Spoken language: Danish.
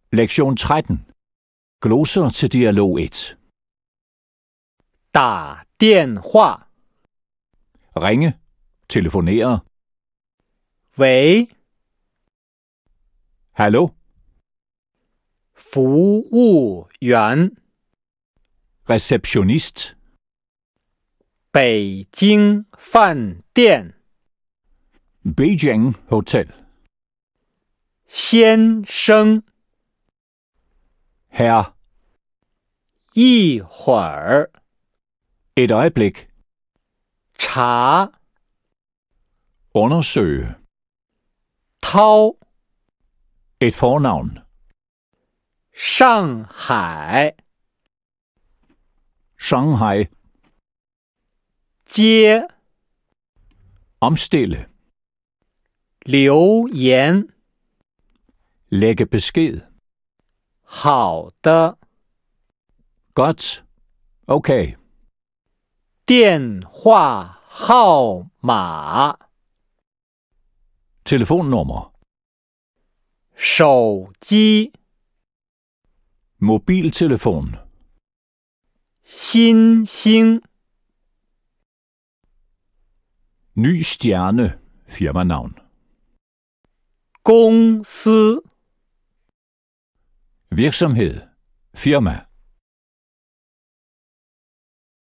Lektion 13. Gloser til dialog 1. 打电话， Ringe. Telefonere. 喂， Hallo. 服务员， Receptionist. 北京饭店， Beijing Hotel. 先生， Herre. 一会儿， Et øjeblik. 查， Undersøge. 涛， Et fornavn. 上海， Shanghai. 接， Omstille. 留言， Lægge besked. 好的， Godt. Okay. 电话号码， Telefonnummer. 手机， Mobiltelefon. 新星， Ny stjerne. Firmanavn. 公司。 Virksomhed. Firma.